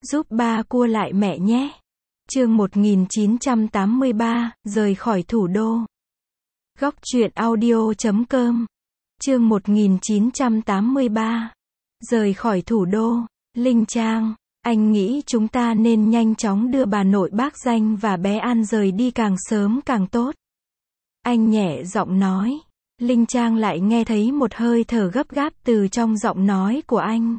Giúp ba cua lại mẹ nhé. Chương 1983, rời khỏi thủ đô. Góc truyện audio.com. Chương 1983, rời khỏi thủ đô. Linh Trang, anh nghĩ chúng ta nên nhanh chóng đưa bà nội bác Danh và bé An rời đi càng sớm càng tốt. Anh nhẹ giọng nói. Linh Trang lại nghe thấy một hơi thở gấp gáp từ trong giọng nói của anh.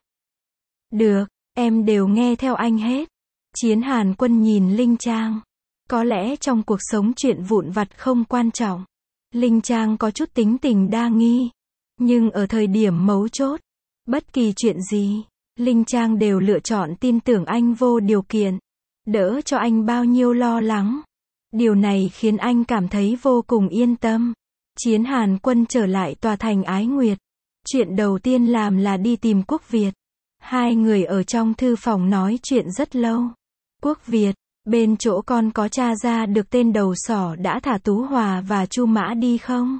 Được, em đều nghe theo anh hết. Chiến Hàn Quân nhìn Linh Trang. Có lẽ trong cuộc sống chuyện vụn vặt không quan trọng. Linh Trang có chút tính tình đa nghi. Nhưng ở thời điểm mấu chốt, bất kỳ chuyện gì, Linh Trang đều lựa chọn tin tưởng anh vô điều kiện. Đỡ cho anh bao nhiêu lo lắng. Điều này khiến anh cảm thấy vô cùng yên tâm. Chiến Hàn Quân trở lại tòa thành Ái Nguyệt. Chuyện đầu tiên làm là đi tìm Quốc Việt. Hai người ở trong thư phòng nói chuyện rất lâu. Quốc Việt, bên chỗ con có tra ra được tên đầu sỏ đã thả Tú Hòa và Chu Mã đi không?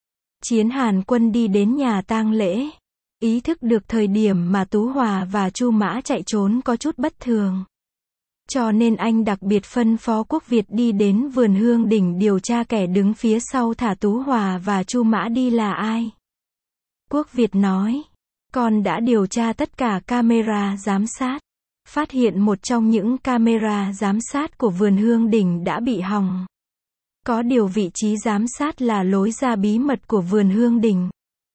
Chiến Hàn Quân đi đến nhà tang lễ. Ý thức được thời điểm mà Tú Hòa và Chu Mã chạy trốn có chút bất thường. Cho nên anh đặc biệt phân phó Quốc Việt đi đến vườn Hương Đỉnh điều tra kẻ đứng phía sau thả Tú Hòa và Chu Mã đi là ai. Quốc Việt nói, con đã điều tra tất cả camera giám sát. Phát hiện một trong những camera giám sát của vườn Hương Đỉnh đã bị hỏng. Có điều vị trí giám sát là lối ra bí mật của vườn Hương Đỉnh.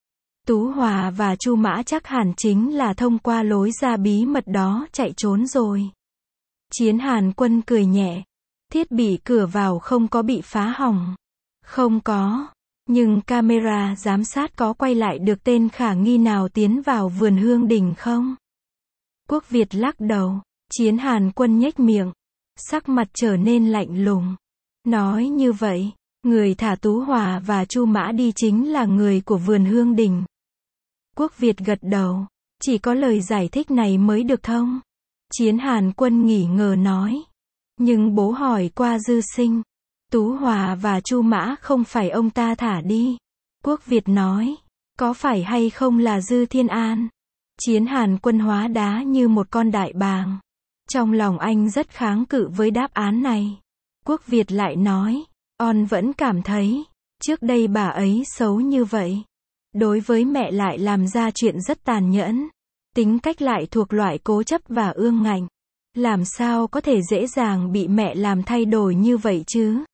Tú Hòa và Chu Mã chắc hẳn chính là thông qua lối ra bí mật đó chạy trốn rồi. Chiến Hàn Quân cười nhẹ. Thiết bị cửa vào không có bị phá hỏng. Không có. Nhưng camera giám sát có quay lại được tên khả nghi nào tiến vào vườn Hương Đỉnh không? Quốc Việt lắc đầu. Chiến Hàn Quân nhếch miệng. Sắc mặt trở nên lạnh lùng. Nói như vậy, người thả Tú Hòa và Chu Mã đi chính là người của vườn Hương Đỉnh. Quốc Việt gật đầu. Chỉ có lời giải thích này mới được thông. Chiến Hàn Quân nghỉ ngờ nói. Nhưng bố hỏi qua Dư Sinh. Tú Hòa và Chu Mã không phải ông ta thả đi. Quốc Việt nói. Có phải hay không là Dư Thiên An? Chiến Hàn Quân hóa đá như một con đại bàng. Trong lòng anh rất kháng cự với đáp án này. Quốc Việt lại nói. On vẫn cảm thấy, trước đây bà ấy xấu như vậy. Đối với mẹ lại làm ra chuyện rất tàn nhẫn. Tính cách lại thuộc loại cố chấp và ương ngạnh. Làm sao có thể dễ dàng bị mẹ làm thay đổi như vậy chứ?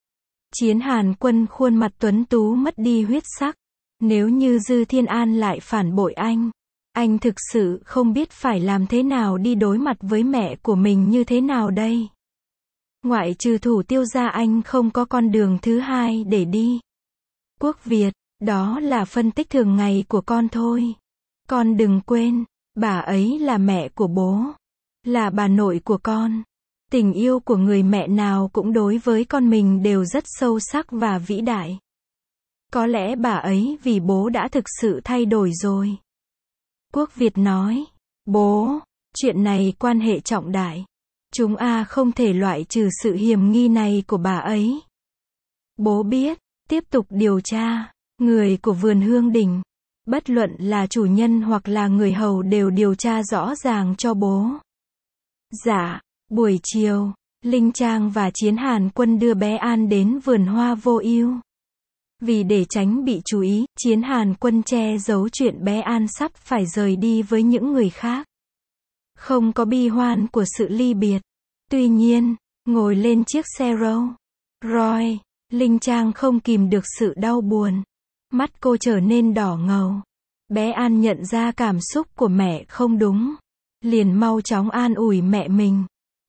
Chiến Hàn Quân khuôn mặt tuấn tú mất đi huyết sắc. Nếu như Dư Thiên An lại phản bội anh thực sự không biết phải làm thế nào đi đối mặt với mẹ của mình như thế nào đây. Ngoại trừ Thủ Tiêu ra anh không có con đường thứ hai để đi. Quốc Việt, đó là phân tích thường ngày của con thôi. Con đừng quên, bà ấy là mẹ của bố. Là bà nội của con. Tình yêu của người mẹ nào cũng đối với con mình đều rất sâu sắc và vĩ đại. Có lẽ bà ấy vì bố đã thực sự thay đổi rồi. Quốc Việt nói, bố, chuyện này quan hệ trọng đại. Chúng không thể loại trừ sự hiềm nghi này của bà ấy. Bố biết, tiếp tục điều tra, người của vườn Hương Đỉnh, bất luận là chủ nhân hoặc là người hầu đều điều tra rõ ràng cho bố. Dạ, buổi chiều, Linh Trang và Chiến Hàn Quân đưa bé An đến vườn hoa vô ưu. Vì để tránh bị chú ý, Chiến Hàn Quân che giấu chuyện bé An sắp phải rời đi với những người khác. Không có bi hoan của sự ly biệt. Tuy nhiên, ngồi lên chiếc xe Rolls Royce, Linh Trang không kìm được sự đau buồn. Mắt cô trở nên đỏ ngầu. Bé An nhận ra cảm xúc của mẹ không đúng. Liền mau chóng an ủi mẹ mình.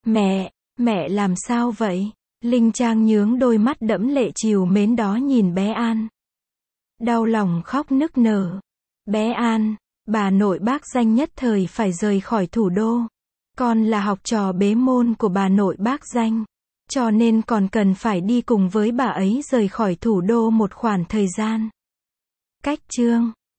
Mẹ làm sao vậy? Linh Trang nhướng đôi mắt đẫm lệ trìu mến đó nhìn bé An. Đau lòng khóc nức nở. Bé An, bà nội bác Danh nhất thời phải rời khỏi thủ đô. Con là học trò bế môn của bà nội bác Danh. Cho nên còn cần phải đi cùng với bà ấy rời khỏi thủ đô một khoảng thời gian. Cách chương